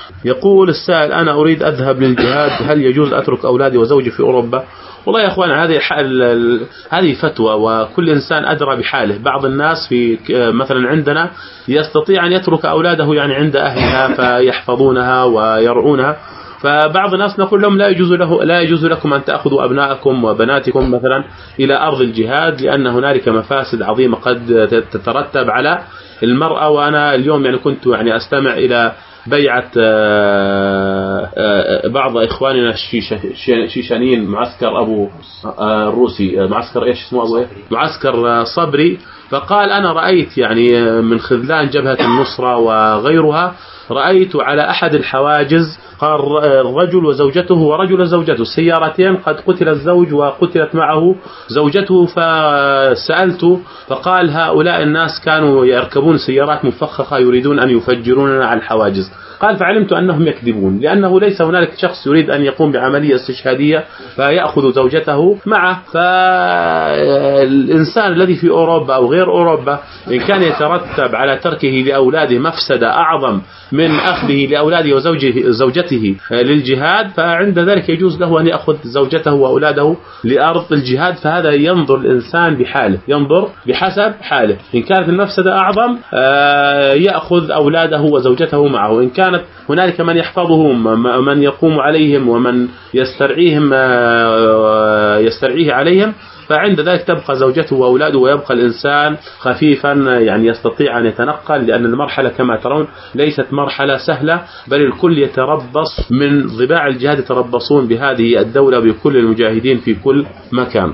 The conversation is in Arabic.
يقول السائل: أنا أريد أذهب للجهاد، هل يجوز أترك أولادي وزوجي في أوروبا؟ والله يا أخوان، هذه فتوى، وكل إنسان أدرى بحاله. بعض الناس في مثلا عندنا يستطيع أن يترك أولاده يعني عند أهلها فيحفظونها ويرعونها، فبعض الناس نقول لهم لا يجوز لكم أن تأخذوا أبنائكم وبناتكم مثلا إلى أرض الجهاد، لأن هنالك مفاسد عظيمة قد تترتب على المرأة. وأنا اليوم يعني كنت يعني أستمع إلى بيعة بعض إخواننا الشيشانيين، معسكر أبو الروسي، معسكر إيش اسمه أبو إيه؟ معسكر صبري. فقال: أنا رأيت يعني من خذلان جبهة النصرة وغيرها، رأيت على أحد الحواجز قال الرجل وزوجته ورجل زوجته، سيارتين قد قتل الزوج وقتلت معه زوجته. فسألت فقال: هؤلاء الناس كانوا يركبون سيارات مفخخة يريدون أن يفجروننا على الحواجز. قال: فعلمت أنهم يكذبون، لأنه ليس هنالك شخص يريد أن يقوم بعملية استشهادية فيأخذ زوجته معه. فالإنسان الذي في أوروبا أو غير أوروبا إن كان يترتب على تركه لأولاده مفسدة أعظم من أخذه لأولاده وزوجته للجهاد، فعند ذلك يجوز له أن يأخذ زوجته وأولاده لأرض الجهاد. فهذا ينظر الإنسان بحاله، ينظر بحسب حاله. إن كانت المفسدة أعظم يأخذ أولاده وزوجته معه. إن كانت هنالك من يحفظهم، من يقوم عليهم، ومن يسترعيه عليهم، فعند ذلك تبقى زوجته وأولاده ويبقى الإنسان خفيفا يعني يستطيع أن يتنقل. لأن المرحلة كما ترون ليست مرحلة سهلة، بل الكل يتربص من ضباع الجهاد، يتربصون بهذه الدولة بكل المجاهدين في كل مكان.